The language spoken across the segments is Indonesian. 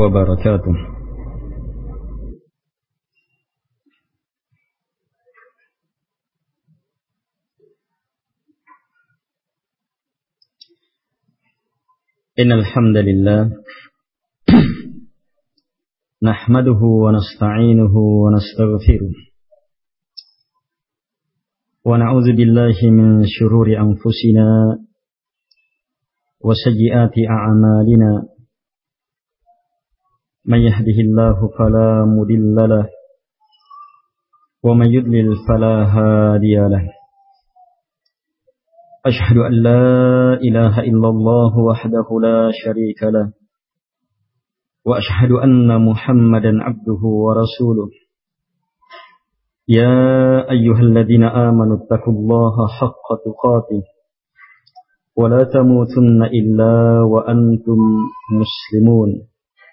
wabarakatuh. Innal hamdalillah nahmaduhu wa nasta'inuhu wa nastaghfiruh wa na'udzu billahi min shururi anfusina wa sayyiati a'malina. Man yahdihillahu fala mudilla lahu wa man yudlil fala hadiya lahu. Ashhadu an la ilaha illallah wahdahu la syarika lahu wa ashhadu anna Muhammadan abduhu wa rasuluh. Ya ayyuhalladzina amanu taqullaha haqqa tuqatih wa la tamutunna illa wa antum muslimun.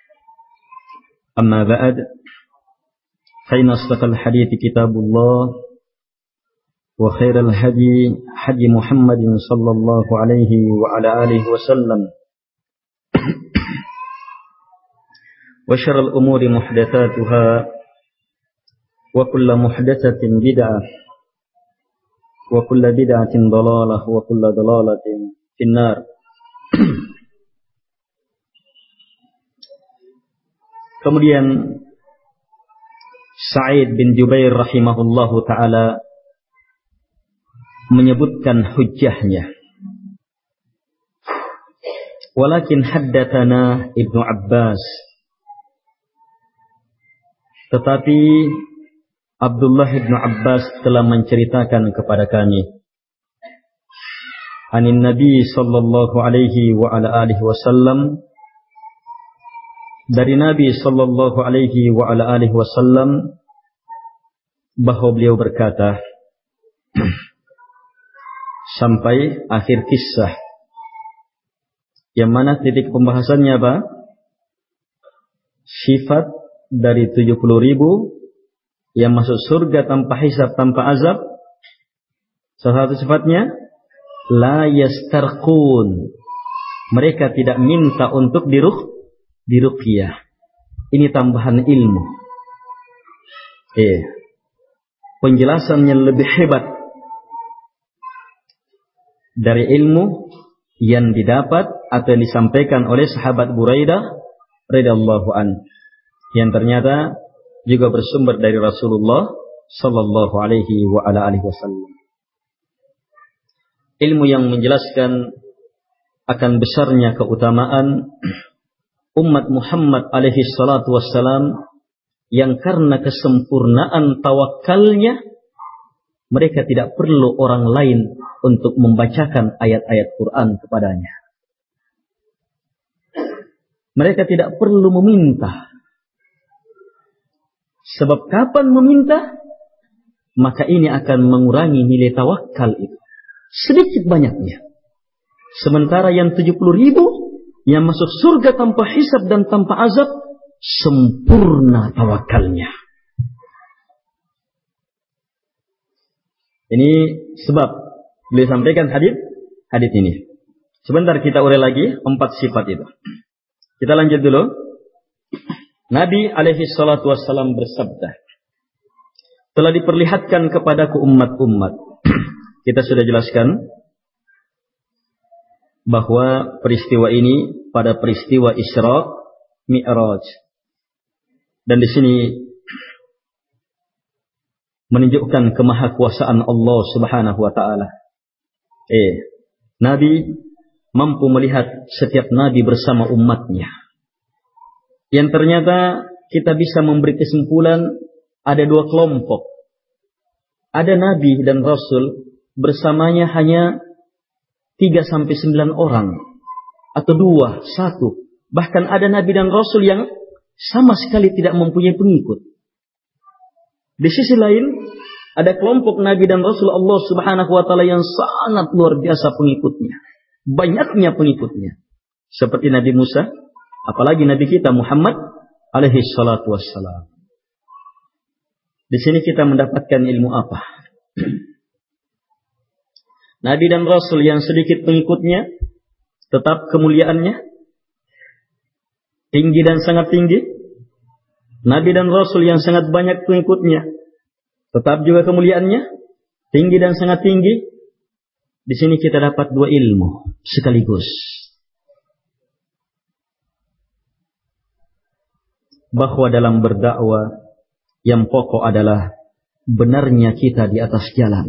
Amma ba'd, fa inna asdaqal hadithi kitabullah wa khairal hadi hadi Muhammadin sallallahu alaihi wa ala alihi wasallam wa syarrul umuri muhdatsatuha wa kullu muhdatsatin bid'ah wa kullu bid'atin dhalalah wa kullu dhalalatin finnar. Kemudian Sa'id bin Jubair rahimahullahu ta'ala menyebutkan hujjahnya. Walakin haddatsana Ibnu Abbas. Tetapi Abdullah Ibnu Abbas telah menceritakan kepada kami anin Nabi sallallahu alaihi wa ala alihi wasallam, dari Nabi sallallahu alaihi wa ala alihi wasallam, bahwa beliau berkata sampai akhir kisah, yang mana titik pembahasannya apa? Sifat dari 70.000 yang masuk surga tanpa hisab, tanpa azab. Salah satu sifatnya la yastarqun, mereka tidak minta untuk diruqyah. Ini tambahan ilmu. Penjelasannya lebih hebat dari ilmu yang didapat atau yang disampaikan oleh sahabat Buraidah radhiyallahu an, yang ternyata juga bersumber dari Rasulullah sallallahu alaihi wa ala alihi wasallam. Ilmu yang menjelaskan akan besarnya keutamaan umat Muhammad alaihi salatu wassalam, yang karena kesempurnaan tawakalnya mereka tidak perlu orang lain untuk membacakan ayat-ayat Quran kepadanya. Mereka tidak perlu meminta. Sebab kapan meminta, maka ini akan mengurangi nilai tawakal itu sedikit banyaknya. Sementara yang 70.000 yang masuk surga tanpa hisab dan tanpa azab, sempurna tawakalnya. Ini sebab beliau sampaikan hadis ini. Sebentar kita urai lagi 4 sifat itu. Kita lanjut dulu. Nabi alaihi salatu wassalam bersabda, telah diperlihatkan kepadaku umat-umat. Kita sudah jelaskan bahwa peristiwa ini pada peristiwa Isra Mi'raj. Dan di sini menunjukkan kemahakuasaan Allah Subhanahu wa taala. Nabi mampu melihat setiap nabi bersama umatnya. Yang ternyata kita bisa memberi kesimpulan ada 2 kelompok. Ada nabi dan rasul bersamanya hanya 3-9 orang, atau 2, 1. Bahkan ada nabi dan rasul yang sama sekali tidak mempunyai pengikut. Di sisi lain, ada kelompok nabi dan rasul Allah Subhanahu wa taala yang sangat luar biasa pengikutnya. Banyaknya pengikutnya. Seperti Nabi Musa, apalagi nabi kita Muhammad alaihi salatu wassalam. Di sini kita mendapatkan ilmu apa? Nabi dan Rasul yang sedikit pengikutnya, tetap kemuliaannya. tinggi dan sangat tinggi. Nabi dan Rasul yang sangat banyak pengikutnya, tetap juga kemuliaannya tinggi dan sangat tinggi. Di sini kita dapat dua ilmu sekaligus. Bahwa dalam berdakwah yang pokok adalah benarnya kita di atas jalan.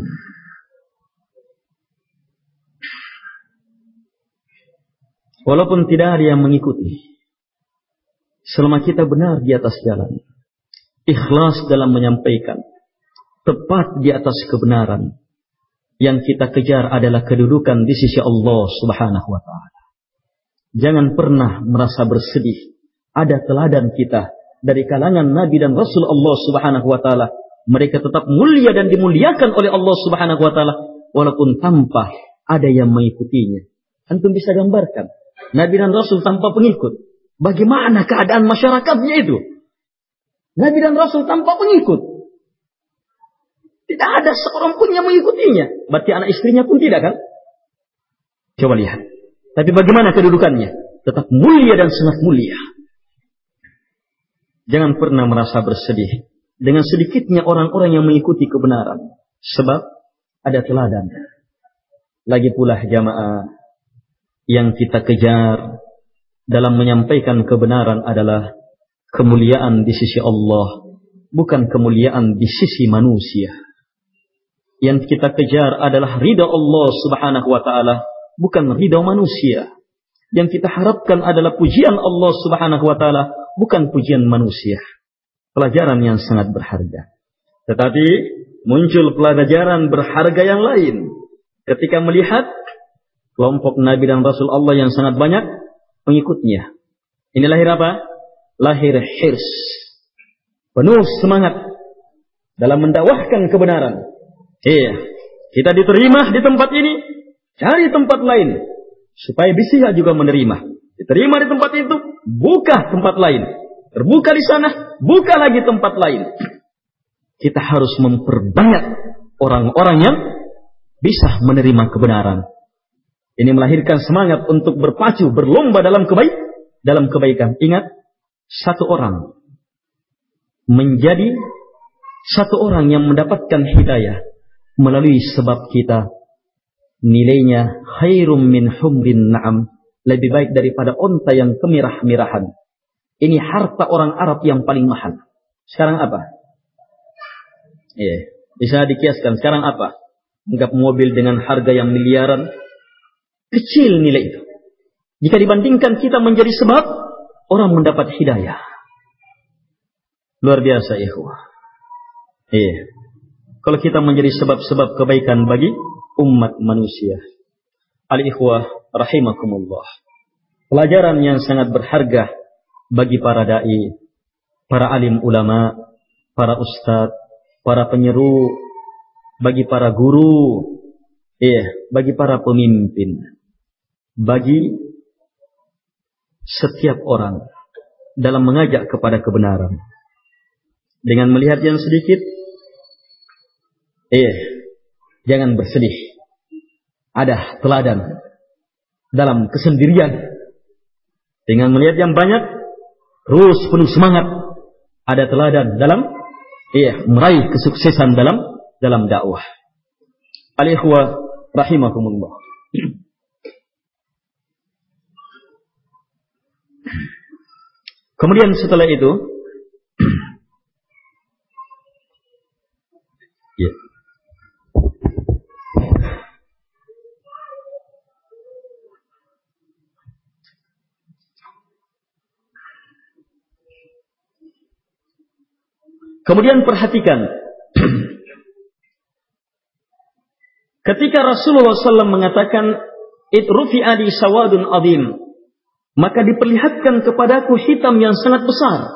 Walaupun tidak ada yang mengikuti, selama kita benar di atas jalan, ikhlas dalam menyampaikan, tepat di atas kebenaran, yang kita kejar adalah kedudukan di sisi Allah Subhanahu wa Ta'ala. Jangan pernah merasa bersedih. Ada teladan kita dari kalangan Nabi dan Rasul Allah Subhanahu wa Ta'ala. Mereka tetap mulia dan dimuliakan oleh Allah Subhanahu wa Ta'ala walaupun tanpa ada yang mengikutinya. Antum bisa gambarkan Nabi dan Rasul tanpa pengikut, bagaimana keadaan masyarakatnya itu? Nabi dan Rasul tanpa pengikut, tidak ada seorang pun yang mengikutinya. Berarti anak istrinya pun tidak, kan? Coba lihat. Tapi bagaimana kedudukannya? Tetap mulia dan sangat mulia. Jangan pernah merasa bersedih dengan sedikitnya orang-orang yang mengikuti kebenaran. Sebab ada teladan. Lagi pula jamaah, yang kita kejar dalam menyampaikan kebenaran adalah kemuliaan di sisi Allah, bukan kemuliaan di sisi manusia. Yang kita kejar adalah ridha Allah Subhanahu wa Ta'ala, bukan ridha manusia. Yang kita harapkan adalah pujian Allah Subhanahu wa Ta'ala, bukan pujian manusia. Pelajaran yang sangat berharga. Tetapi muncul pelajaran berharga yang lain ketika melihat kelompok Nabi dan Rasul Allah yang sangat banyak pengikutnya. Ini lahir apa? Lahir hirs, penuh semangat dalam mendakwahkan kebenaran. Kita diterima di tempat ini, cari tempat lain supaya bisa juga menerima. Diterima di tempat itu, buka tempat lain. Terbuka di sana, buka lagi tempat lain. Kita harus memperbanyak orang-orang yang bisa menerima kebenaran. Ini melahirkan semangat untuk berpacu, berlomba dalam kebaikan. Ingat, satu orang menjadi satu orang yang mendapatkan hidayah melalui sebab kita, nilainya khairum min humrin na'am, lebih baik daripada onta yang kemirah-mirahan. Ini harta orang Arab yang paling mahal. Sekarang apa? Bisa dikiaskan. Sekarang apa? Anggap mobil dengan harga yang miliaran, kecil nilai itu. Jika dibandingkan kita menjadi sebab orang mendapat hidayah. Luar biasa, ikhwah. Kalau kita menjadi sebab-sebab kebaikan bagi umat manusia. Al-ikhwah rahimakumullah. Pelajaran yang sangat berharga bagi para dai, para alim ulama, para ustadz, para penyeru, bagi para guru, bagi para pemimpin, bagi setiap orang dalam mengajak kepada kebenaran. Dengan melihat yang sedikit, jangan bersedih. Ada teladan dalam kesendirian. Dengan melihat yang banyak, terus penuh semangat. Ada teladan dalam meraih kesuksesan dalam dakwah. Al-ikhwah rahimakumullah. Kemudian setelah itu, kemudian perhatikan, ketika Rasulullah SAW mengatakan, "Itrufi'a li sawadun azim," maka diperlihatkan kepadaku hitam yang sangat besar.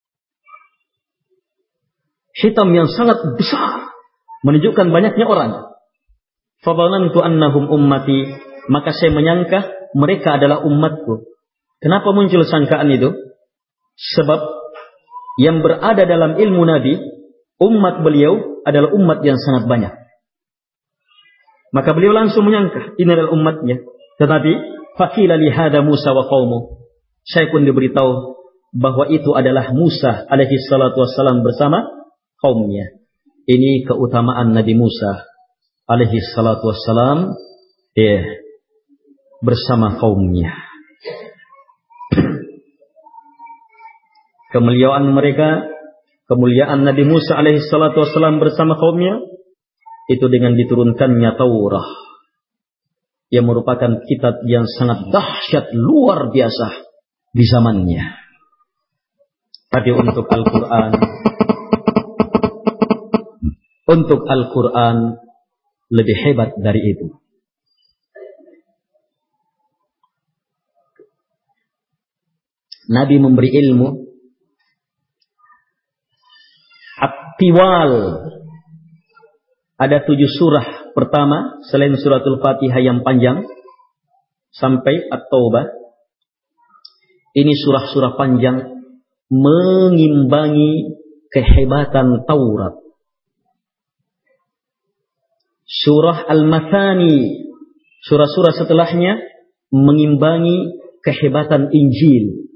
Hitam yang sangat besar menunjukkan banyaknya orang. Fadhanantu annahum ummati, maka saya menyangka mereka adalah umatku. Kenapa muncul sangkaan itu? Sebab yang berada dalam ilmu Nabi, umat beliau adalah umat yang sangat banyak. Maka beliau langsung menyangka ini adalah umatnya. Tetapi faqila li hada Musa wa qaumu, Saya pun diberitahu bahwa itu adalah Musa alaihi salatu wassalam bersama kaumnya. Ini keutamaan Nabi Musa alaihi salatu wassalam bersama kaumnya. Kemuliaan mereka, kemuliaan Nabi Musa alaihi salatu wassalam bersama kaumnya, itu dengan diturunkannya Taurat, yang merupakan kitab yang sangat dahsyat, luar biasa di zamannya. Tapi untuk Al-Quran lebih hebat dari itu. Nabi memberi ilmu at-tiwal. Ada 7 surah pertama selain suratul Fatihah yang panjang sampai At-Taubah. Ini surah-surah panjang mengimbangi kehebatan Taurat. Surah Al-Mathani, surah-surah setelahnya mengimbangi kehebatan Injil.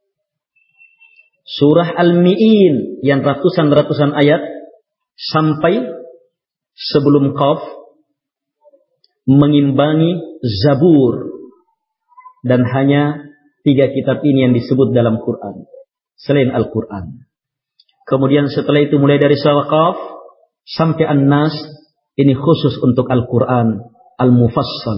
Surah Al-Mi'in yang ratusan ayat sampai sebelum Qaf mengimbangi Zabur. Dan hanya 3 kitab ini yang disebut dalam Quran selain Al-Quran. Kemudian setelah itu mulai dari surah Qaf sampai An-Nas, ini khusus untuk Al-Quran Al-Mufassal.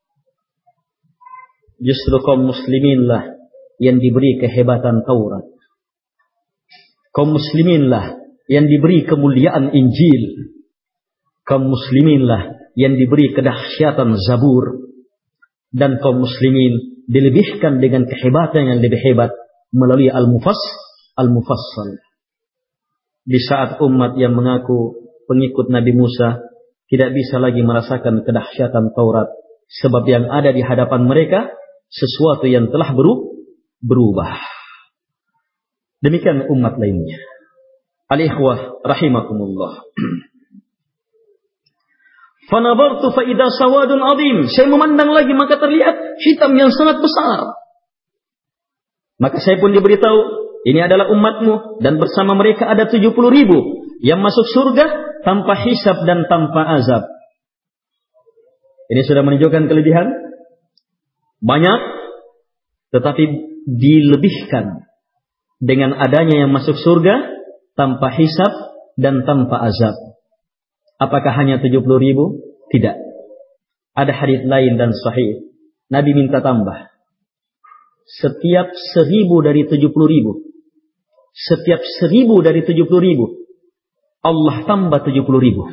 Justru kaum muslimin lah yang diberi kehebatan Taurat. Kaum muslimin lah yang diberi kemuliaan Injil. Kaum muslimin lah yang diberi kedahsyatan Zabur. Dan kaum muslimin dilebihkan dengan kehebatan yang lebih hebat melalui Al-Mufassal. Di saat umat yang mengaku pengikut Nabi Musa tidak bisa lagi merasakan kedahsyatan Taurat, sebab yang ada di hadapan mereka sesuatu yang telah berubah. Demikian umat lainnya. Al-ikhwah rahimakumullah. Fanabartu fa idza sawadun azim. Saya memandang lagi maka terlihat hitam yang sangat besar. Maka saya pun diberitahu, ini adalah umatmu dan bersama mereka ada 70.000 yang masuk surga tanpa hisab dan tanpa azab. Ini sudah menunjukkan kelebihan banyak, tetapi dilebihkan dengan adanya yang masuk surga tanpa hisab dan tanpa azab. Apakah hanya 70.000? Tidak. Ada hadits lain dan sahih. Nabi minta tambah. Setiap 1.000 dari 70.000. Setiap 1.000 dari 70.000. Allah tambah 70.000. 1.000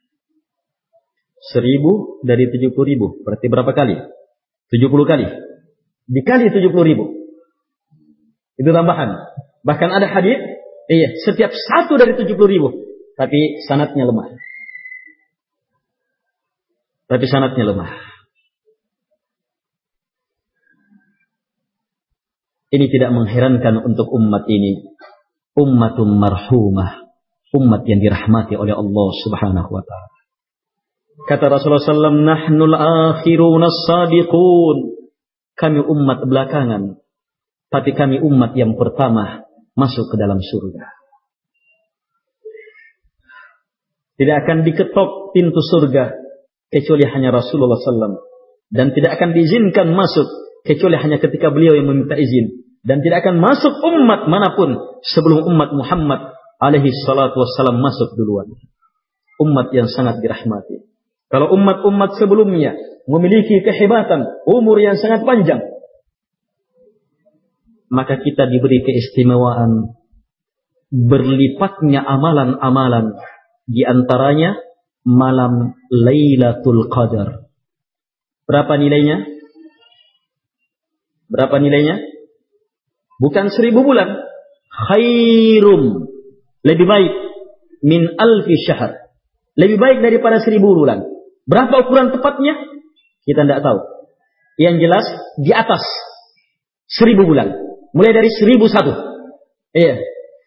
dari 70.000. Berarti berapa kali? 70 kali. Dikali 70.000. Itu tambahan. Bahkan ada hadits, setiap 1 dari 70.000. Tapi sanadnya lemah. Ini tidak mengherankan untuk umat ini. Ummatun marhumah. Umat yang dirahmati oleh Allah subhanahu wa ta'ala. Kata Rasulullah SAW, Nahnul akhirun as-sadiqun. Kami umat belakangan. Tapi kami umat yang pertama masuk ke dalam surga. Tidak akan diketok pintu surga kecuali hanya Rasulullah SAW. Dan tidak akan diizinkan masuk kecuali hanya ketika beliau yang meminta izin. Dan tidak akan masuk umat manapun sebelum umat Muhammad alaihi salatu wassalam masuk duluan. Umat yang sangat dirahmati. Kalau umat-umat sebelumnya memiliki kehebatan, umur yang sangat panjang, maka kita diberi keistimewaan berlipatnya amalan-amalan. Di antaranya malam Lailatul Qadar. Berapa nilainya? Bukan 1.000 bulan. Khairum. Lebih baik. Min alfi syahr. Lebih baik daripada 1.000 bulan. Berapa ukuran tepatnya? Kita tidak tahu. Yang jelas di atas 1.000 bulan. Mulai dari 1.001. Iya.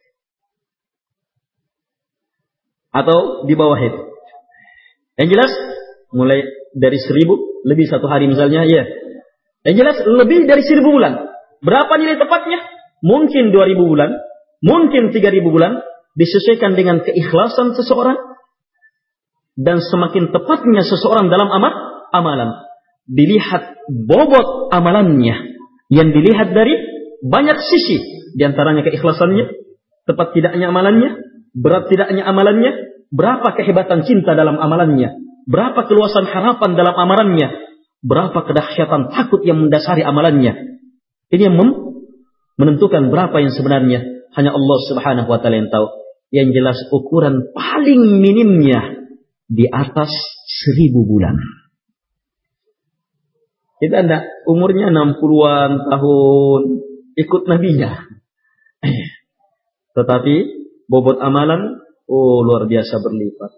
Atau di bawah itu. Yang jelas mulai dari 1.000 lebih 1 hari misalnya, ya. Yang jelas lebih dari 1.000 bulan. Berapa nilai tepatnya? Mungkin 2000 bulan, mungkin 3000 bulan, disesuaikan dengan keikhlasan seseorang. Dan semakin tepatnya seseorang dalam amalan, dilihat bobot amalannya. Yang dilihat dari banyak sisi. Di antaranya keikhlasannya, tepat tidaknya amalannya, berat tidaknya amalannya, berapa kehebatan cinta dalam amalannya, berapa keluasan harapan dalam amalannya, berapa kedahsyatan takut yang mendasari amalannya. Ini yang menentukan berapa yang sebenarnya hanya Allah Subhanahu wa taala yang tahu. Yang jelas ukuran paling minimnya di atas 1000 bulan. Kita tidak umurnya 60-an tahun ikut nabinya. Tetapi bobot amalan luar biasa berlipat.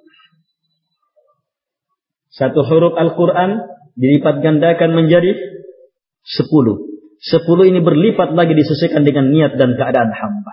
Satu huruf Al-Quran dilipat gandakan menjadi 10. 10 ini berlipat lagi disesuaikan dengan niat dan keadaan hamba.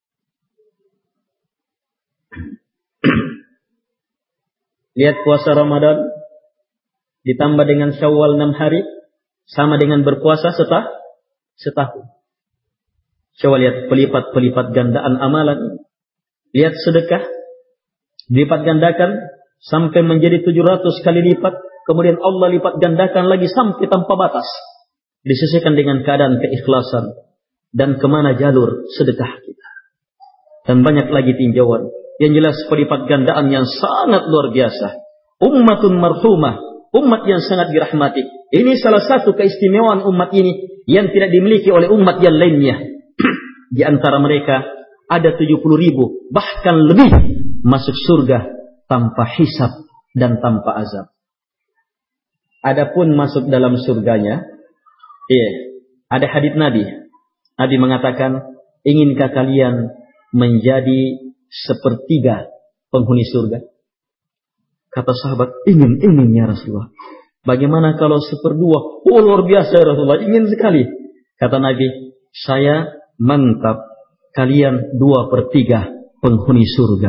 Lihat puasa Ramadan ditambah dengan Syawal 6 hari sama dengan berpuasa setahun. Coba lihat pelipat gandaan amalan ini. Lihat sedekah dilipat gandakan sampai menjadi 700 kali lipat. Kemudian Allah lipat gandakan lagi sampai tanpa batas. Disesuaikan dengan keadaan keikhlasan dan kemana jalur sedekah kita. Dan banyak lagi tinjauan. Yang jelas pelipat gandaan yang sangat luar biasa. Ummatun marhumah, umat yang sangat dirahmati. Ini salah satu keistimewaan umat ini yang tidak dimiliki oleh umat yang lainnya. Di antara mereka ada 70.000 bahkan lebih masuk surga tanpa hisab dan tanpa azab. Adapun masuk dalam surganya, ada hadits Nabi. Nabi mengatakan, inginkah kalian menjadi sepertiga penghuni surga? Kata sahabat, ingin ya Rasulullah. Bagaimana kalau 1/2? Luar biasa ya Rasulullah, ingin sekali. Kata Nabi, saya mantap kalian 2/3 penghuni surga.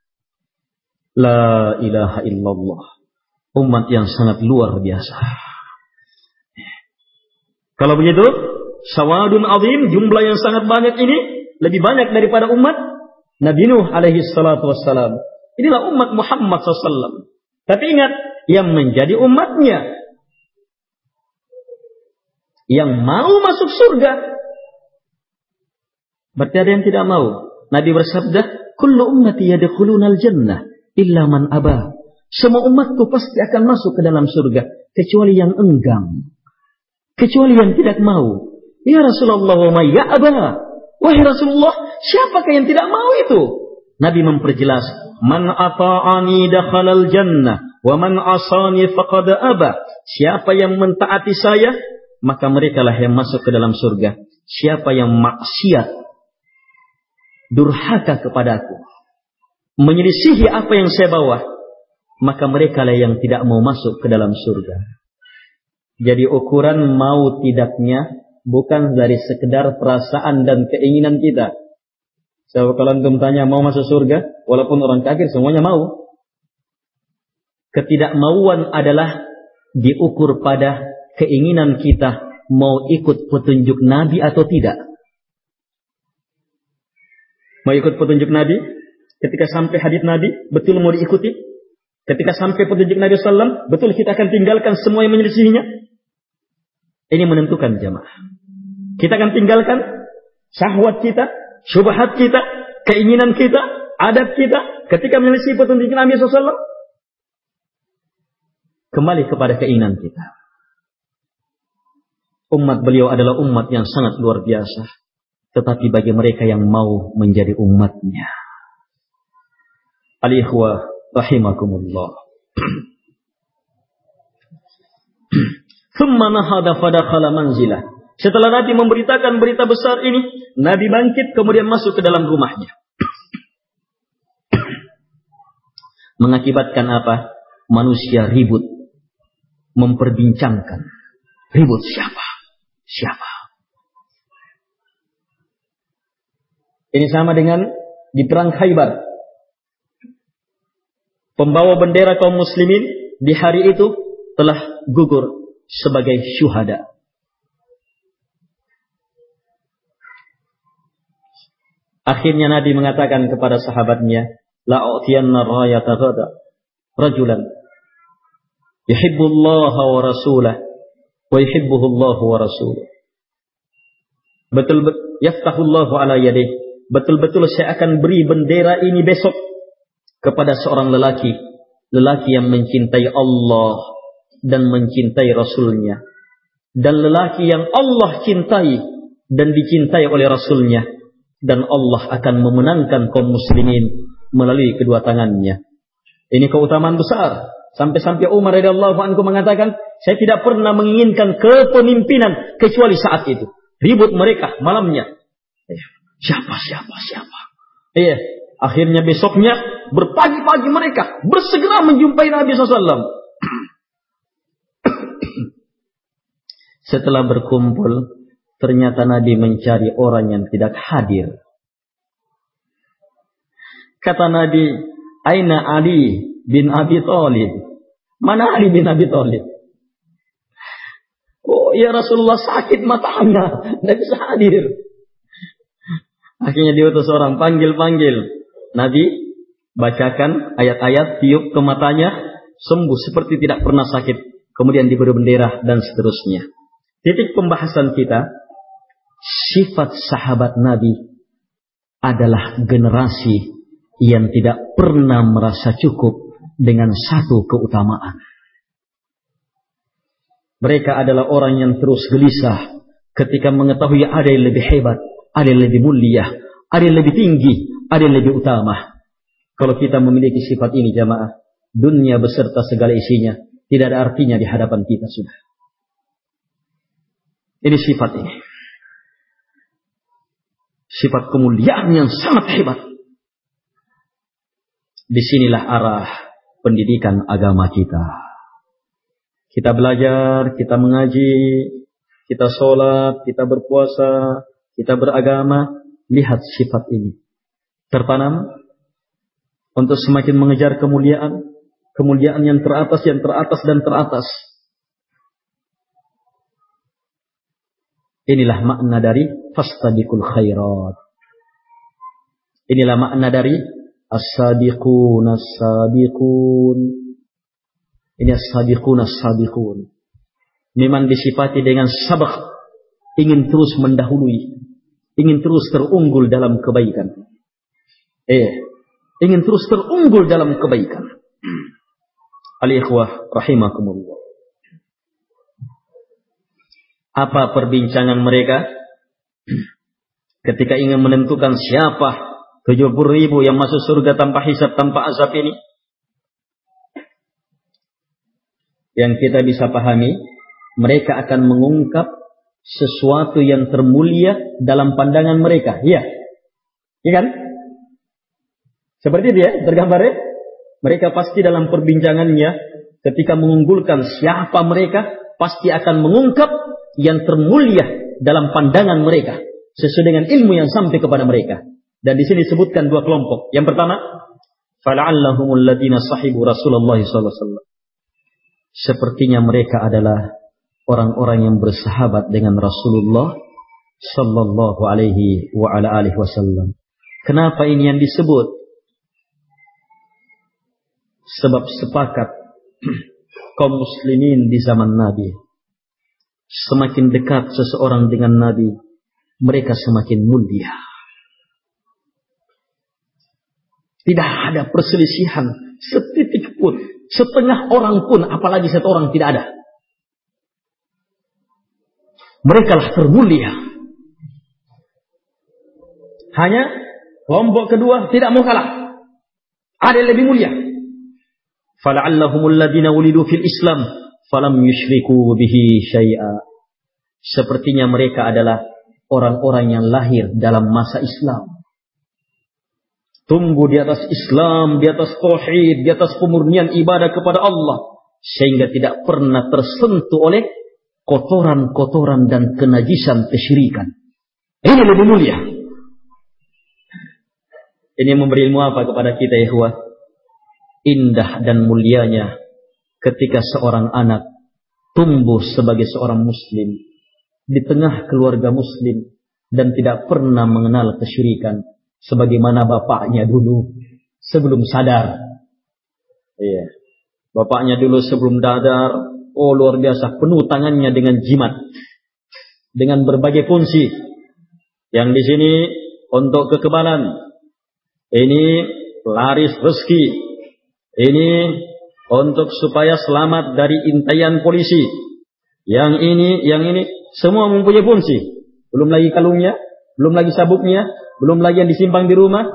La ilaha illallah. Umat yang sangat luar biasa. Kalau begitu, sawadun azim, jumlah yang sangat banyak ini lebih banyak daripada umat Nabi Nuh alaihi salatu wassalam. Inilah umat Muhammad SAW. Tapi ingat, yang menjadi umatnya, yang mau masuk surga, berarti ada yang tidak mau. Nabi bersabda, kullu ummati yadkhulunal jannah illa man aba. Semua umatku pasti akan masuk ke dalam surga, kecuali yang enggan, kecuali yang tidak mau. Ya Rasulullah, wa may ya'ba? Wahai Rasulullah, siapakah yang tidak mau itu? Nabi memperjelas, man ata'ani dakhalal jannah wa man asani faqad aba. Siapa yang mentaati saya, maka merekalah yang masuk ke dalam surga. Siapa yang maksiat, durhaka kepadaku, menyelisihi apa yang saya bawa, maka merekalah yang tidak mau masuk ke dalam surga. Jadi ukuran mau tidaknya bukan dari sekedar perasaan dan keinginan kita. So, kalau antum tanya mau masuk surga, walaupun orang kafir semuanya mau. Ketidakmauan adalah diukur pada keinginan kita mau ikut petunjuk Nabi atau tidak. Mau ikut petunjuk Nabi, ketika sampai hadits Nabi, betul mau diikuti. Ketika sampai petunjuk Nabi SAW, betul kita akan tinggalkan semua yang menyelisihinya. Ini menentukan jamaah. Kita akan tinggalkan syahwat kita, syubhat kita, keinginan kita, adat kita, ketika menyelisih petunjuk Nabi SAW. Kembali kepada keinginan kita. Umat beliau adalah umat yang sangat luar biasa. Tetapi bagi mereka yang mau menjadi umatnya, al-ikhwah rahimakumullah. Thumma nahada fadakhala manzilah. Setelah Nabi memberitakan berita besar ini, Nabi bangkit kemudian masuk ke dalam rumahnya. Mengakibatkan apa? Manusia ribut, memperbincangkan. Ribut siapa? Siapa? Ini sama dengan di perang Khaybar. Pembawa bendera kaum muslimin di hari itu telah gugur sebagai syuhada. Akhirnya Nabi mengatakan kepada sahabatnya, la u'tiyanna rayata ghada rajulan yuhibbullaha wa rasulahu wa yuhibbuhu Allah wa rasuluh. Betul-betul yaftahullahu ala yadih. Betul-betul saya akan beri bendera ini besok kepada seorang lelaki yang mencintai Allah dan mencintai Rasulnya, dan lelaki yang Allah cintai dan dicintai oleh Rasulnya, dan Allah akan memenangkan kaum muslimin melalui kedua tangannya. Ini keutamaan besar. Sampai-sampai Umar radhiyallahu anhu mengatakan, saya tidak pernah menginginkan kepemimpinan kecuali saat itu. Ribut mereka malamnya. Siapa. Iya. Akhirnya besoknya berpagi-pagi mereka bersegera menjumpai Nabi SAW. Setelah berkumpul, ternyata Nabi mencari orang yang tidak hadir. Kata Nabi, Aina Ali bin Abi Thalib? Mana Ali bin Abi Thalib? Oh ya Rasulullah, sakit matanya, tidak bisa hadir. Akhirnya diutus orang, panggil. Nabi bacakan ayat-ayat, tiup ke matanya, sembuh seperti tidak pernah sakit. Kemudian diberi bendera dan seterusnya. Titik pembahasan kita, sifat sahabat Nabi adalah generasi yang tidak pernah merasa cukup dengan satu keutamaan. Mereka adalah orang yang terus gelisah ketika mengetahui ada yang lebih hebat, ada yang lebih mulia, ada yang lebih tinggi, ada yang lebih utama. Kalau kita memiliki sifat ini jamaah, dunia beserta segala isinya tidak ada artinya di hadapan kita sudah. Ini sifat ini. Sifat kemuliaan yang sangat hebat. Disinilah arah pendidikan agama kita. Kita belajar, kita mengaji, kita sholat, kita berpuasa, kita beragama. Lihat sifat ini. Tertanam untuk semakin mengejar kemuliaan. Kemuliaan yang teratas, dan teratas. Inilah makna dari fastabiqul khairat. Inilah makna dari as-sabiqun as-sabiqun. Ini as-sabiqun as-sabiqun. Memang disifati dengan sabaq, ingin terus mendahului, ingin terus terunggul dalam kebaikan. Ingin terus terunggul dalam kebaikan. Al-ikhwah rahimakumullah. Apa perbincangan mereka ketika ingin menentukan siapa 70.000 yang masuk surga tanpa hisab, tanpa azab ini? Yang kita bisa pahami, mereka akan mengungkap sesuatu yang termulia dalam pandangan mereka. Iya. Iya kan? Seperti itu ya, tergambar ya. Mereka pasti dalam perbincangannya, ketika mengunggulkan siapa mereka, pasti akan mengungkap yang termulia dalam pandangan mereka, sesuai dengan ilmu yang sampai kepada mereka. Dan di sini disebutkan dua kelompok. Yang pertama, fala'allahumul ladina sahibu Rasulullah sallallahu alaihi wasallam. Sepertinya mereka adalah orang-orang yang bersahabat dengan Rasulullah sallallahu alaihi wa ala alihi wasallam. Kenapa ini yang disebut? Sebab sepakat kaum muslimin di zaman Nabi, semakin dekat seseorang dengan Nabi, mereka semakin mulia. Tidak ada perselisihan setitik pun, setengah orang pun, apalagi satu orang tidak ada. Mereka lah termulia. Hanya kelompok kedua tidak mau kalah. Ada yang lebih mulia. Fala'allahumul ladina wulidu fil Islam falam yushriku bihi syai'a. Sepertinya mereka adalah orang-orang yang lahir dalam masa Islam. Tumbuh di atas Islam, di atas tauhid, di atas pemurnian ibadah kepada Allah, sehingga tidak pernah tersentuh oleh kotoran-kotoran dan kenajisan kesyirikan. Ini lebih mulia. Ini memberi ilmu apa kepada kita, ikhwah? Indah dan mulianya ketika seorang anak tumbuh sebagai seorang muslim di tengah keluarga muslim dan tidak pernah mengenal kesyirikan, sebagaimana bapaknya dulu sebelum sadar. Iya. Bapaknya dulu sebelum sadar, oh luar biasa, penuh tangannya dengan jimat, dengan berbagai fungsi. Yang di sini untuk kekebalan, ini laris rezeki, ini untuk supaya selamat dari intaian polisi. Yang ini, semua mempunyai fungsi. Belum lagi kalungnya, belum lagi sabuknya, belum lagi yang disimpang di rumah.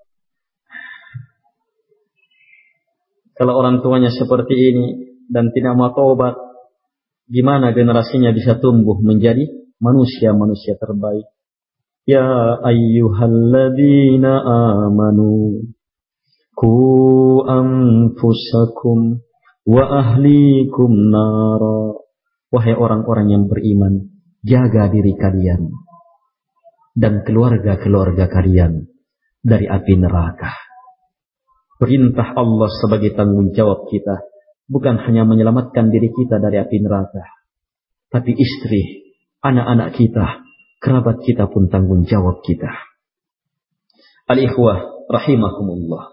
Kalau orang tuanya seperti ini dan tidak mau taubat, gimana generasinya bisa tumbuh menjadi manusia-manusia terbaik? Ya ayyuhalladzina amanu qu anfusakum wa ahlikum nara. Wahai orang-orang yang beriman, jaga diri kalian dan keluarga-keluarga kalian dari api neraka. Perintah Allah sebagai tanggung jawab kita bukan hanya menyelamatkan diri kita dari api neraka, tapi istri, anak-anak kita, kerabat kita pun tanggung jawab kita. Al-ikhwah rahimahumullah.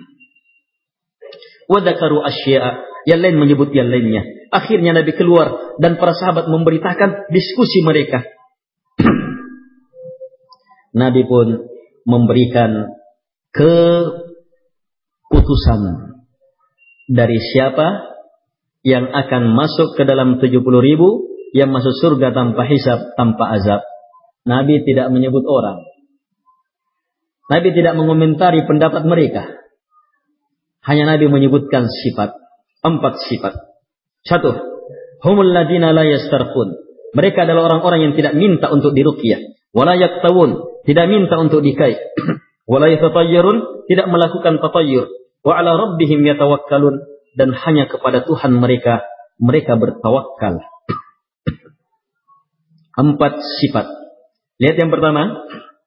Wa dzakaru asya'a, yang lain menyebut yang lainnya. Akhirnya Nabi keluar dan para sahabat memberitakan diskusi mereka. Nabi pun memberikan keputusan dari siapa yang akan masuk ke dalam 70.000 yang masuk surga tanpa hisab, tanpa azab. Nabi tidak menyebut orang. Nabi tidak mengomentari pendapat mereka. Hanya Nabi menyebutkan sifat. 4 sifat. 1. Humul ladina la yastarqun. Mereka adalah orang-orang yang tidak minta untuk diruqyah. Wala yaktawun. Tidak minta untuk dikai. Wala yatatayyarun. Tidak melakukan tatayyur. Wa ala rabbihim yatawakkalun. Dan hanya kepada Tuhan mereka bertawakal. 4 sifat. Lihat yang pertama.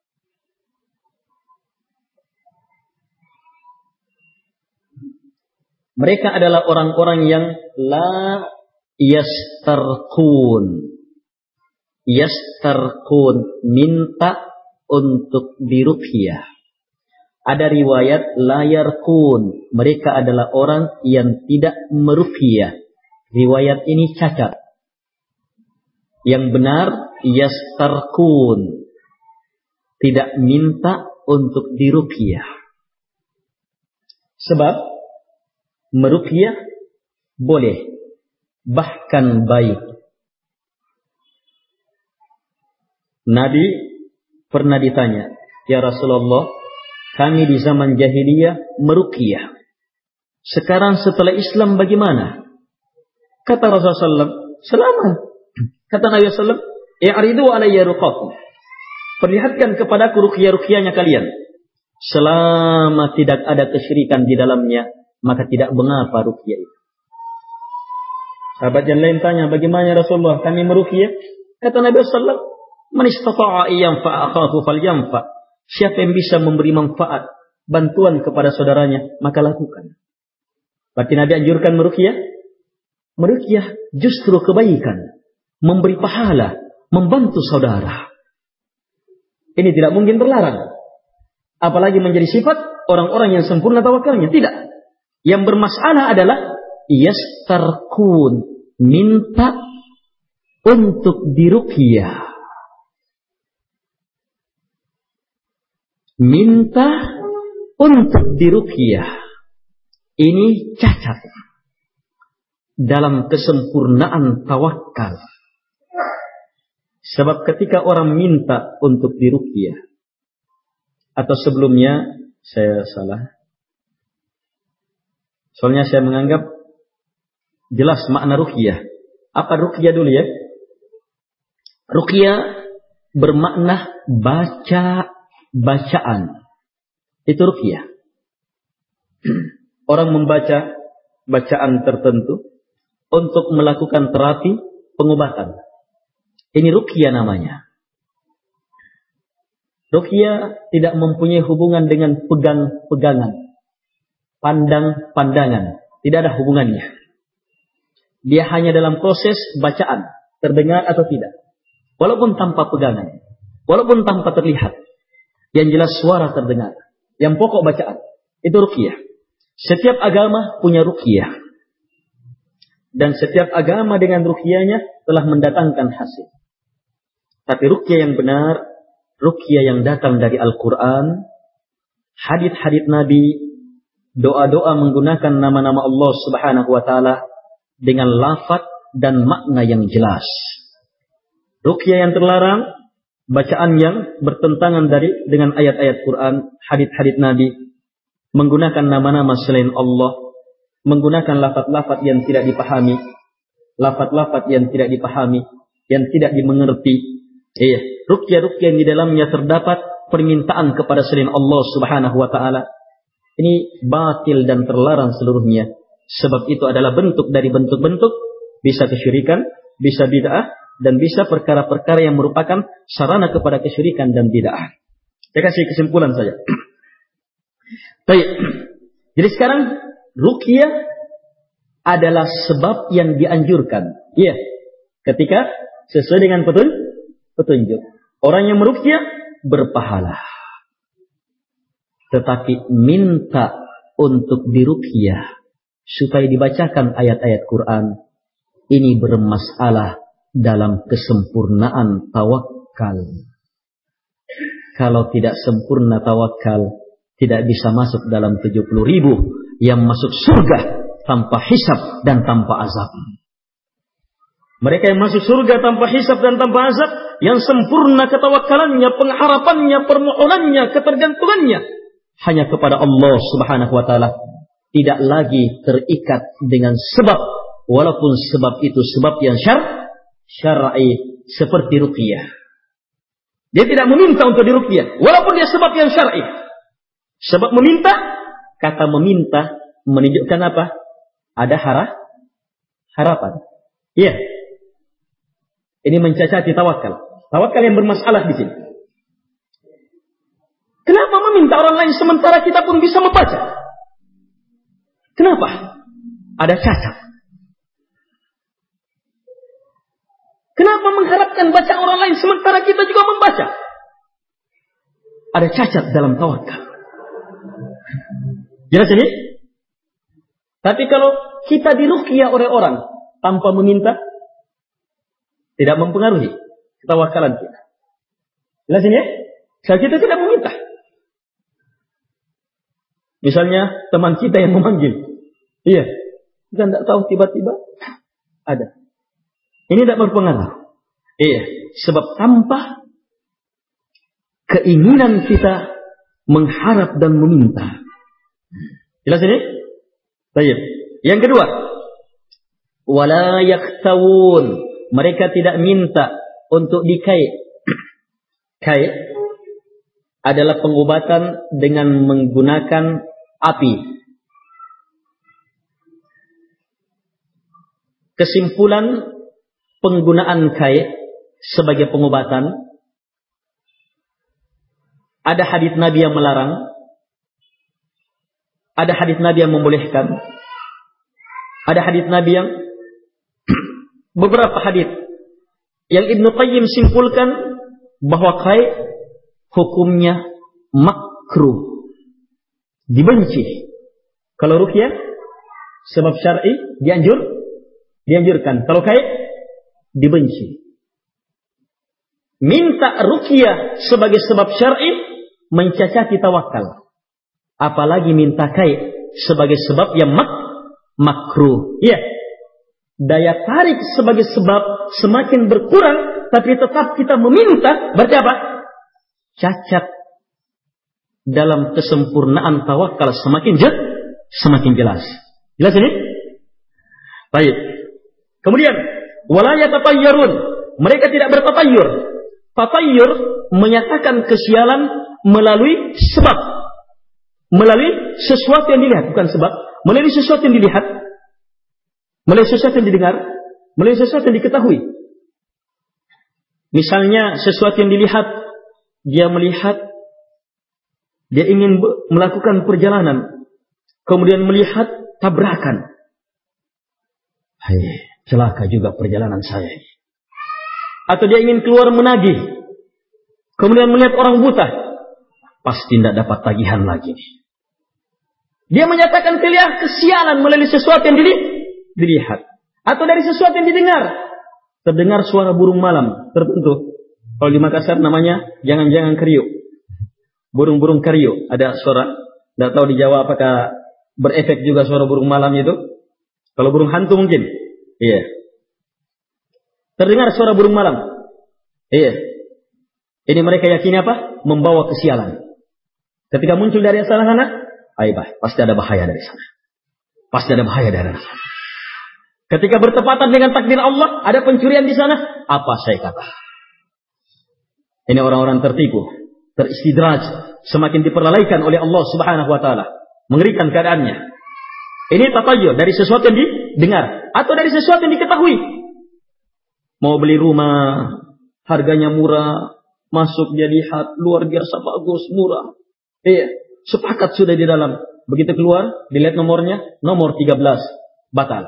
Mereka adalah orang-orang yang la yastarqun. Yastarqun, minta untuk diruqyah. Ada riwayat la yarqun. Mereka adalah orang yang tidak meruqyah. Riwayat ini cacat. Yang benar yastarqun. Tidak minta untuk diruqyah. Sebab meruqyah boleh, bahkan baik. Nabi pernah ditanya, ya Rasulullah, kami di zaman jahiliyah meruqyah. Sekarang setelah Islam bagaimana? Kata Rasulullah SAW, kata Nabi SAW, i'ridu alayya ruqakum. Perlihatkan kepadaku ruqyah-ruqyahnya kalian. Selama tidak ada kesyirikan di dalamnya, maka tidak mengapa ruqyah itu. Sahabat yang lain tanya, bagaimana Rasulullah kami meruqyah? Kata Nabi SAW, man istata'a yanfa'a akhahu falyanfa'. Siapa yang bisa memberi manfaat, bantuan kepada saudaranya, maka lakukan. Berarti Nabi anjurkan meruqyah? Meruqyah justru kebaikan, memberi pahala, membantu saudara. Ini tidak mungkin terlarang. Apalagi menjadi sifat orang-orang yang sempurna tawakalnya. Tidak. Yang bermasalah adalah yastarqun, minta untuk diruqyah. Minta untuk diruqyah. Ini cacat dalam kesempurnaan tawakal. Sebab ketika orang minta untuk diruqyah, atau sebelumnya saya salah, soalnya saya menganggap jelas makna ruqyah. Apa ruqyah dulu ya? Ruqyah bermakna bacaan. Itu ruqyah. Orang membaca bacaan tertentu untuk melakukan terapi pengobatan. Ini ruqyah namanya. Ruqyah tidak mempunyai hubungan dengan pegang-pegangan, pandang-pandangan. Tidak ada hubungannya. Dia hanya dalam proses bacaan, terdengar atau tidak. Walaupun tanpa pegangan, walaupun tanpa terlihat. yang jelas suara terdengar, yang pokok bacaan. Itu ruqyah. Setiap agama punya ruqyah. Dan setiap agama dengan ruqyahnya telah mendatangkan hasil. Tapi ruqyah yang benar, ruqyah yang datang dari Al-Quran, hadits-hadits Nabi, doa-doa menggunakan nama-nama Allah Subhanahu wa Ta'ala dengan lafaz dan makna yang jelas. Ruqyah yang terlarang, bacaan yang bertentangan dengan ayat-ayat Quran, hadits-hadits Nabi, menggunakan nama-nama selain Allah, menggunakan lafaz-lafaz yang tidak dipahami, lafaz-lafaz yang tidak dipahami, yang tidak dimengerti. Ruqyah-ruqyah yang di dalamnya terdapat permintaan kepada selain Allah Subhanahu wa Ta'ala. Ini batil dan terlarang seluruhnya. Sebab itu adalah bentuk dari bentuk-bentuk, bisa kesyirikan, bisa bid'ah, dan bisa perkara-perkara yang merupakan sarana kepada kesyirikan dan bid'ah. Saya kasih kesimpulan saja. Baik. Jadi sekarang ruqyah adalah sebab yang dianjurkan. Iya. Ketika sesuai dengan petunjuk. Orang yang meruqyah berpahala. Tetapi minta untuk diruqyah supaya dibacakan ayat-ayat Quran, ini bermasalah dalam kesempurnaan tawakal. Kalau tidak sempurna tawakal, tidak bisa masuk dalam 70.000 yang masuk surga tanpa hisab dan tanpa azab. Mereka yang masuk surga tanpa hisab dan tanpa azab, yang sempurna ketawakalannya, pengharapannya, permohonannya, ketergantungannya hanya kepada Allah Subhanahu wa Ta'ala. Tidak lagi terikat dengan sebab, walaupun sebab itu sebab yang syar'i seperti ruqyah. Dia tidak meminta untuk diruqyah, walaupun dia sebab yang syar'i. Sebab meminta, kata meminta menunjukkan apa? Ada harapan. Iya. Ini mencacati tawakal. Tawakal yang bermasalah di sini. Kenapa meminta orang lain sementara kita pun bisa membaca? Kenapa? Ada cacat. Kenapa mengharapkan baca orang lain sementara kita juga membaca? Ada cacat dalam tawakal. Jelas ini? Tapi kalau kita diruqyah oleh orang tanpa meminta, tidak mempengaruhi ketawakalan kita. Jelas ini ya? Kalau kita tidak meminta. Misalnya teman kita yang memanggil. Iya. Kita tidak tahu tiba-tiba ada. Ini tidak berpengaruh. Iya. Sebab tanpa keinginan kita mengharap dan meminta. Jelas ini? Baik. Yang kedua, wala yaktawun. Mereka tidak minta untuk dikait. Kait adalah pengobatan dengan menggunakan api. Kesimpulan penggunaan kait sebagai pengobatan, ada hadits Nabi yang melarang, ada hadits Nabi yang membolehkan, ada hadits Nabi yang beberapa hadits yang Ibnu Qayyim simpulkan bahwa kait hukumnya makruh, dibenci. Kalau ruqyah sebab syar'i dianjurkan. Kalau kait dibenci. Minta ruqyah sebagai sebab syar'i mencacati tawakal. Apalagi minta kait sebagai sebab yang makruh. Iya. Daya tarik sebagai sebab semakin berkurang, tapi tetap kita meminta, berarti apa? Cacat dalam kesempurnaan tawakal semakin jelas. Jelas ini? Baik. Kemudian, wala yatatayyarun. Mereka tidak bertatayyur. Tatayyur menyatakan kesialan melalui sebab. Melalui sesuatu yang dilihat, bukan sebab. Melalui sesuatu yang dilihat. Melalui sesuatu yang didengar. Melalui sesuatu yang diketahui. Misalnya sesuatu yang dilihat, dia melihat, dia ingin melakukan perjalanan, kemudian melihat tabrakan. Celaka juga perjalanan saya. Atau dia ingin keluar menagih, kemudian melihat orang buta. pasti tidak dapat tagihan lagi. Dia menyatakan kesialan melalui sesuatu yang dilihat. Atau dari sesuatu yang didengar. Terdengar suara burung malam tertentu. Kalau di Makassar namanya jangan-jangan keriuk. Burung-burung keriuk. Ada suara. Tidak tahu di Jawa apakah berefek juga suara burung malam itu. Kalau burung hantu mungkin. Iya. Terdengar suara burung malam. Iya. Ini mereka yakini apa? Membawa kesialan. Ketika muncul dari sana, pasti ada bahaya dari sana. Pasti ada bahaya dari sana. Ketika bertepatan dengan takdir Allah, ada pencurian di sana. Apa saya kata? Ini orang-orang tertipu, teristidraj, semakin diperlalaikan oleh Allah Subhanahu wa taala. Mengerikan keadaannya. Ini tatayur dari sesuatu yang didengar atau dari sesuatu yang diketahui. Mau beli rumah, harganya murah, masuk dia lihat luar biasa bagus, murah. Iya, sepakat sudah di dalam. Begitu keluar, dilihat nomornya, nomor 13, batal.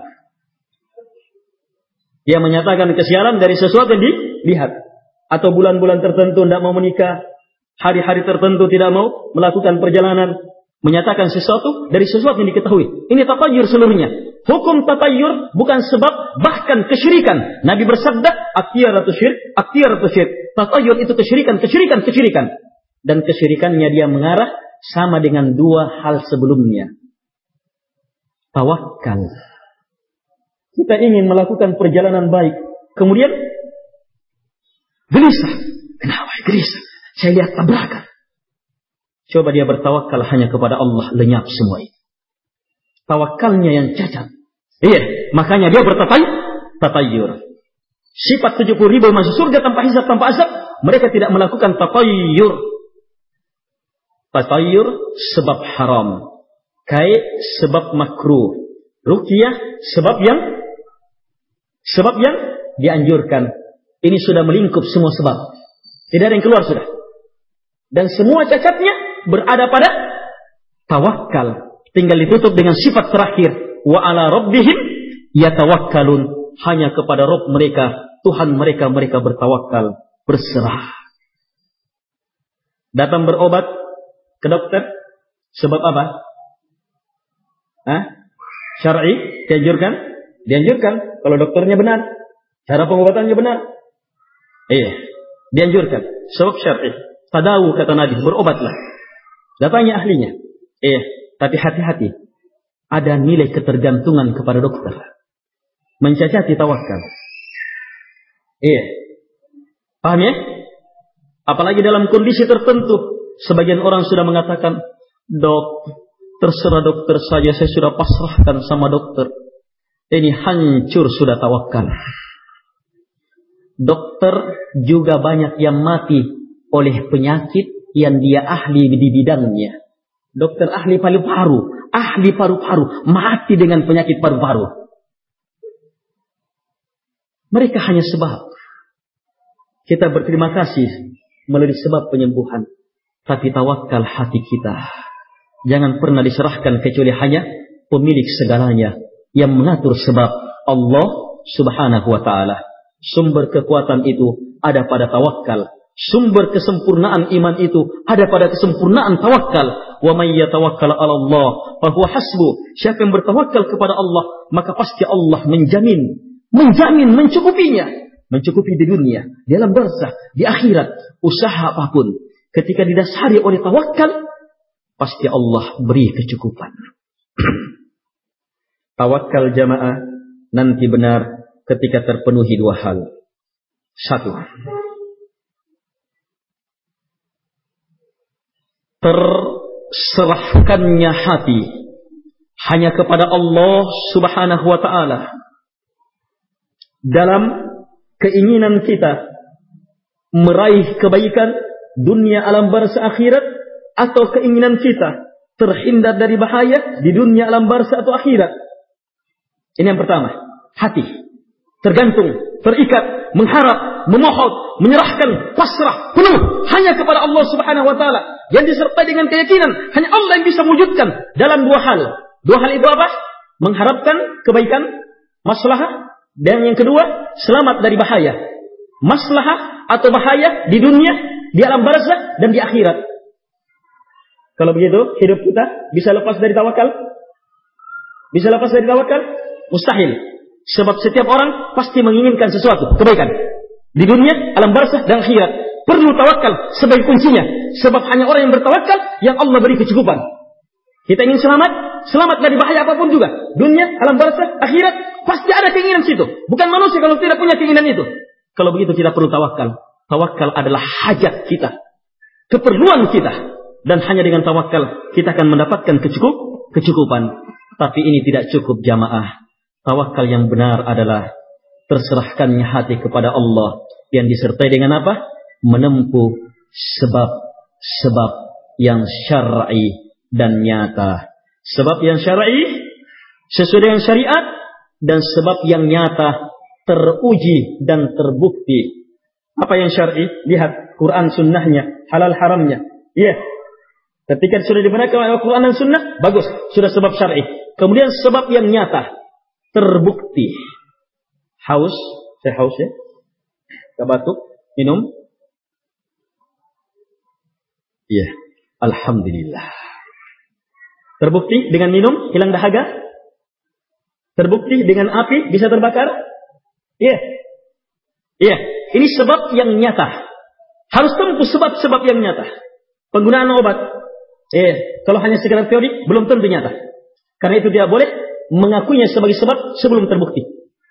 Dia menyatakan kesialan dari sesuatu yang dilihat. Atau bulan-bulan tertentu tidak mau menikah, hari-hari tertentu tidak mau melakukan perjalanan, menyatakan sesuatu dari sesuatu yang diketahui. Ini tatayur seluruhnya. Hukum tatayur bukan sebab bahkan kesyirikan. Nabi bersabda, akhyaratu syirk. Tatayur itu kesyirikan. Dan kesyirikannya dia mengarah sama dengan dua hal sebelumnya. Tawakal. Kita ingin melakukan perjalanan baik. Kemudian gelisah. Kenapa gelisah? Saya lihat tabrakan. Coba dia bertawakal hanya kepada Allah, lenyap semua itu. Tawakalnya yang cacat. Iya, makanya dia bertatayur. Sifat 70.000 masuk surga tanpa hisab, tanpa azab. Mereka tidak melakukan tatayur. Tatayur sebab haram. Kai sebab makruh. Ruqyah sebab yang dianjurkan. Ini sudah melingkup semua sebab. Tidak ada yang keluar sudah. Dan semua cacatnya berada pada tawakal. Tinggal ditutup dengan sifat terakhir. Wa ala rabbihim yatawakkalun. Hanya kepada Rabb mereka, Tuhan mereka bertawakal, berserah. Datang berobat ke dokter sebab apa? Syar'i dianjurkan kalau dokternya benar, cara pengobatannya benar. Iya, dianjurkan. Sebab syar'i. Tadawu kata Nabi, berobatlah. Datangi ahlinya. Iya, tapi hati-hati. Ada nilai ketergantungan kepada dokter. Mencacati tawakal. Iya. Paham ya? Apalagi dalam kondisi tertentu. Sebagian orang sudah mengatakan, dok, terserah dokter saja, saya sudah pasrahkan sama dokter. Ini hancur sudah tawakal. Dokter juga banyak yang mati oleh penyakit yang dia ahli di bidangnya. Dokter ahli paru-paru, mati dengan penyakit paru-paru. Mereka hanya sebab. Kita berterima kasih melalui sebab penyembuhan. Tapi tawakal hati kita. Jangan pernah diserahkan kecuali hanya pemilik segalanya. Yang mengatur sebab Allah Subhanahu wa ta'ala. Sumber kekuatan itu ada pada tawakal. Sumber kesempurnaan iman itu ada pada kesempurnaan tawakal. Wa may yatawakkal 'ala Allah fa huwa hasbuh. Siapa yang bertawakal kepada Allah, maka pasti Allah menjamin, mencukupinya. Mencukupi di dunia, di alam barzakh, di akhirat, usaha apapun. Ketika didasari oleh tawakal, pasti Allah beri kecukupan. Tawakal jamaah nanti benar ketika terpenuhi dua hal. Satu, terserahkannya hati hanya kepada Allah Subhanahu wa ta'ala dalam keinginan kita meraih kebaikan dunia alam barzakh akhirat, atau keinginan kita terhindar dari bahaya di dunia alam barzakh atau akhirat. Ini yang pertama, hati tergantung, terikat, mengharap, memohon, menyerahkan, pasrah penuh hanya kepada Allah Subhanahu wa ta'ala, yang disertai dengan keyakinan hanya Allah yang bisa mewujudkan dalam dua hal. Dua hal itu apa? Mengharapkan kebaikan, maslahah, dan yang kedua, selamat dari bahaya. Maslahah atau bahaya di dunia, di alam barzakh dan di akhirat. Kalau begitu, hidup kita bisa lepas dari tawakal? Bisa lepas dari tawakal? Mustahil. Sebab setiap orang pasti menginginkan sesuatu, kebaikan. Di dunia, alam barzakh dan akhirat. Perlu tawakal sebagai kuncinya. Sebab hanya orang yang bertawakal yang Allah beri kecukupan. Kita ingin selamat dari bahaya apapun juga. Dunia, alam barzakh, akhirat, pasti ada keinginan situ. Bukan manusia kalau tidak punya keinginan itu. Kalau begitu kita perlu tawakal. Tawakal adalah hajat kita, keperluan kita. Dan hanya dengan tawakal kita akan mendapatkan kecukupan. Tapi ini tidak cukup jamaah. Tawakal yang benar adalah terserahkannya hati kepada Allah yang disertai dengan apa? Menempuh sebab-sebab yang syar'i dan nyata. Sebab yang syar'i sesuai dengan syariat dan sebab yang nyata teruji dan terbukti. Apa yang syar'i? Lihat Quran sunnahnya, halal haramnya. Iya. Ketika sudah dibenarkan oleh Al-Quran dan Sunnah, bagus, sudah sebab syar'i. Kemudian sebab yang nyata, terbukti. Haus, saya haus ya. Gak batuk, minum. Iya, alhamdulillah. Terbukti dengan minum, hilang dahaga. Terbukti dengan api, bisa terbakar. Iya. Iya, ini sebab yang nyata. Harus tempuh sebab-sebab yang nyata. Penggunaan obat. Kalau hanya sekedar teori, belum tentu nyata. Karena itu dia boleh mengakuinya sebagai sebab sebelum terbukti.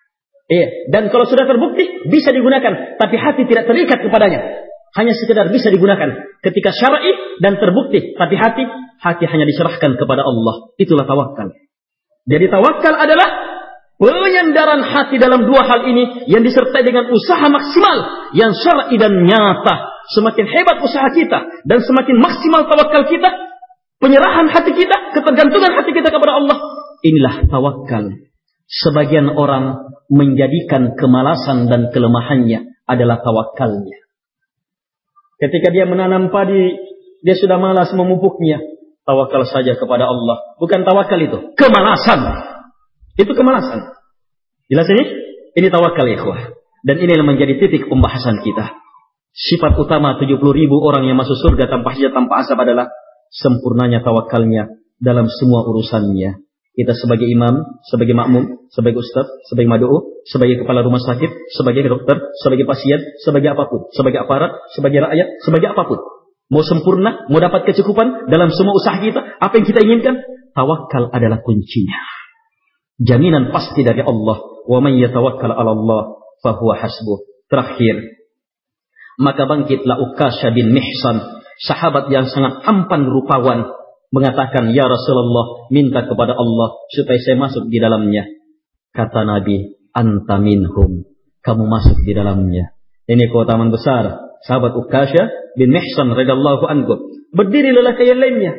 Dan kalau sudah terbukti, bisa digunakan. Tapi hati tidak terikat kepadanya. Hanya sekedar bisa digunakan. Ketika syar'i dan terbukti. Tapi hati hanya diserahkan kepada Allah. Itulah tawakal. Jadi tawakal adalah penyandaran hati dalam dua hal ini. Yang disertai dengan usaha maksimal. Yang syar'i dan nyata. Semakin hebat usaha kita. Dan semakin maksimal tawakal kita. Penyerahan hati kita, ketergantungan hati kita kepada Allah. Inilah tawakal. Sebagian orang menjadikan kemalasan dan kelemahannya adalah tawakalnya. Ketika dia menanam padi, dia sudah malas memupuknya. Tawakal saja kepada Allah. Bukan tawakal itu, kemalasan. Itu kemalasan. Jelas ini? Ini tawakal ikhwah. Dan ini yang menjadi titik pembahasan kita. Sifat utama 70.000 orang yang masuk surga tanpa hijab, tanpa asap adalah sempurnanya tawakalnya dalam semua urusannya. Kita sebagai imam, sebagai makmum, sebagai ustaz, sebagai mad'u, sebagai kepala rumah sakit, sebagai dokter, sebagai pasien, sebagai apapun, sebagai aparat, sebagai rakyat, sebagai apapun. Mau sempurna, mau dapat kecukupan dalam semua usaha kita, apa yang kita inginkan, tawakal adalah kuncinya. Jaminan pasti dari Allah. Wa man yatawakkal 'ala Allah fa huwa hasbuh. Terakhir, maka bangkitlah Ukasha bin Mihsan, sahabat yang sangat tampan rupawan, mengatakan, "Ya Rasulullah, minta kepada Allah supaya saya masuk di dalamnya." Kata Nabi, "Anta minhum." Kamu masuk di dalamnya. Ini keutamaan besar. Sahabat Ukasha bin Mihsan radhiyallahu anhu. Berdiri lelaki yang lainnya.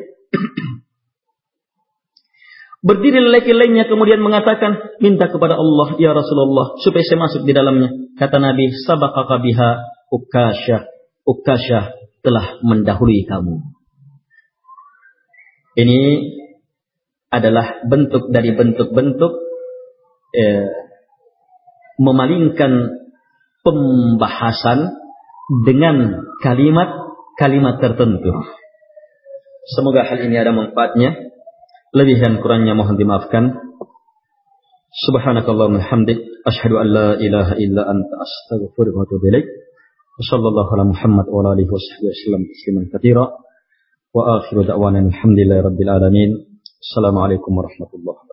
Berdiri lelaki lainnya kemudian mengatakan, "Minta kepada Allah, ya Rasulullah, supaya saya masuk di dalamnya." Kata Nabi, "Sabaqaka biha Ukasha." Ukasha telah mendahului kamu. Ini adalah bentuk dari bentuk-bentuk memalingkan pembahasan dengan kalimat-kalimat tertentu. Semoga hal ini ada manfaatnya. Lebih dan kurangnya mohon dimaafkan. Subhanakallahumma hamdik, asyhadu an la ilaha illa anta, astaghfiruka wa atubu ilaik. Wassallallahu ala Muhammad wa ala alihi wasallam tasliman katsira. Wa akhiru da'wana alhamdulillahi rabbil alamin. Assalamualaikum warahmatullahi wabarakatuh.